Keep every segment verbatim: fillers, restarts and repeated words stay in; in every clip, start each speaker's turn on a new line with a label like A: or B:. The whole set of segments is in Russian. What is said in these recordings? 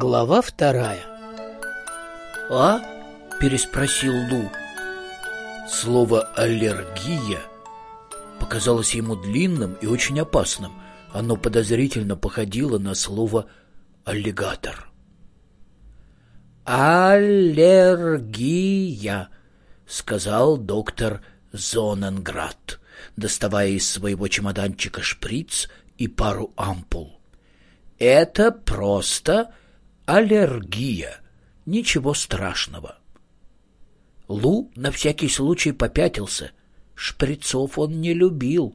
A: Глава вторая.
B: «А?» — переспросил Лу. Слово «аллергия» показалось ему длинным и очень опасным. Оно подозрительно походило на слово «аллигатор». «Аллергия», — сказал доктор Зоненград, доставая из своего чемоданчика шприц и пару ампул. «Это просто аллергия, ничего страшного». Лу на всякий случай попятился. Шприцов он не любил.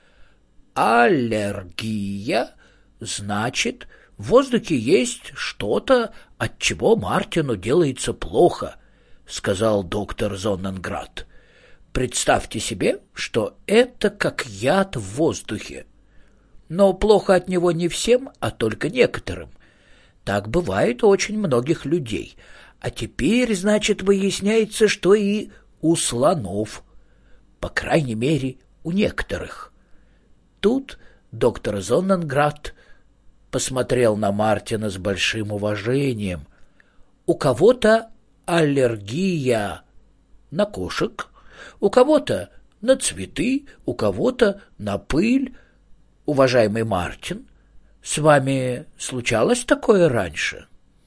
B: «Аллергия, значит, в воздухе есть что-то, от чего Мартину делается плохо», — сказал доктор Зоненград. «Представьте себе, что это как яд в воздухе. Но плохо от него не всем, а только некоторым. Так бывает у очень многих людей. А теперь, значит, выясняется, что и у слонов. По крайней мере, у некоторых». Тут доктор Зоненград посмотрел на Мартина с большим уважением. У кого-то аллергия на кошек, у кого-то на цветы, у кого-то на пыль. Уважаемый Мартин, с вами случалось такое раньше?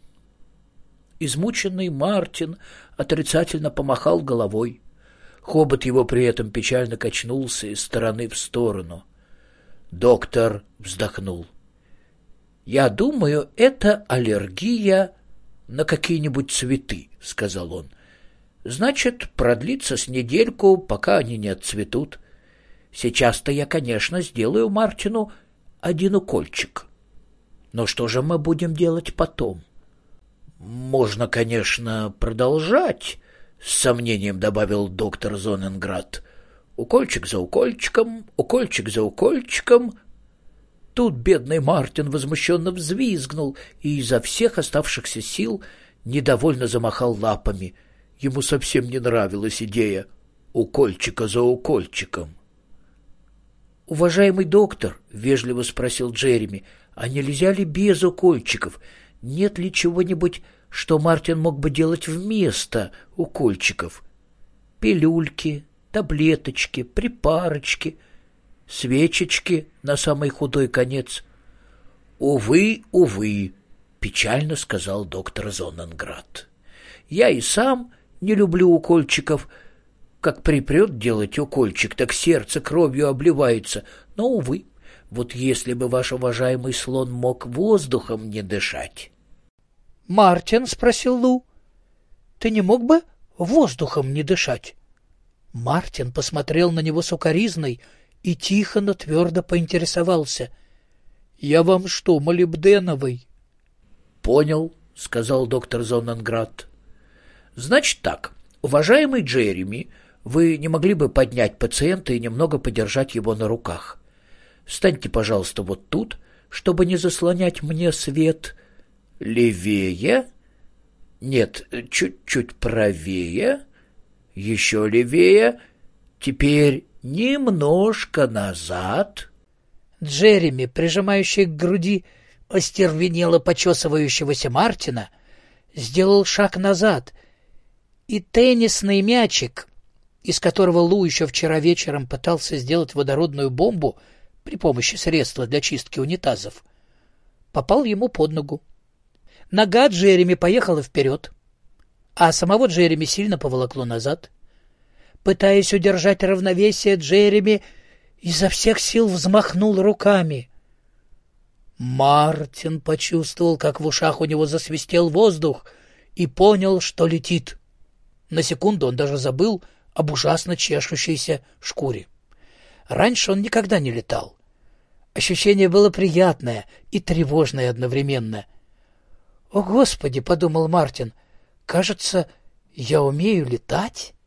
B: Измученный Мартин отрицательно помахал головой. Хобот его при этом печально качнулся из стороны в сторону. Доктор вздохнул. «Я думаю, это аллергия на какие-нибудь цветы», — сказал он. «Значит, продлится с недельку, пока они не отцветут. Сейчас-то я, конечно, сделаю Мартину один укольчик. Но что же мы будем делать потом?» «Можно, конечно, продолжать», — с сомнением добавил доктор Зоненград. «Укольчик за укольчиком, укольчик за укольчиком». Тут бедный Мартин возмущенно взвизгнул и изо всех оставшихся сил недовольно замахал лапами. Ему совсем не нравилась идея укольчика за укольчиком. «Уважаемый доктор», — вежливо спросил Джереми, — «а нельзя ли без укольчиков? Нет ли чего-нибудь, что Мартин мог бы делать вместо укольчиков? Пилюльки, таблеточки, припарочки, свечечки на самый худой конец». «Увы, увы», — печально сказал доктор Зоненград. «Я и сам не люблю укольчиков. Как припрет делать укольчик, так сердце кровью обливается. Но, увы, вот если бы ваш уважаемый слон мог воздухом не дышать».
A: «Мартин», — спросил Лу, — «ты не мог бы воздухом не дышать?» Мартин посмотрел на него с укоризной и тихо, но твердо поинтересовался. «Я вам что, молибденовый?»
B: «Понял», — сказал доктор Зоненград. «Значит так, уважаемый Джереми, вы не могли бы поднять пациента и немного подержать его на руках? Встаньте, пожалуйста, вот тут, чтобы не заслонять мне свет. Левее? Нет, чуть-чуть правее. Еще левее. Теперь немножко назад».
A: Джереми, прижимающий к груди остервенело почесывающегося Мартина, сделал шаг назад, и теннисный мячик, из которого Лу еще вчера вечером пытался сделать водородную бомбу при помощи средства для чистки унитазов, попал ему под ногу. Нога Джереми поехала вперед, а самого Джереми сильно поволокло назад. Пытаясь удержать равновесие, Джереми изо всех сил взмахнул руками. Мартин почувствовал, как в ушах у него засвистел воздух, и понял, что летит. На секунду он даже забыл об ужасно чешущейся шкуре. Раньше он никогда не летал. Ощущение было приятное и тревожное одновременно. «О, Господи!» — подумал Мартин. «Кажется, я умею летать?»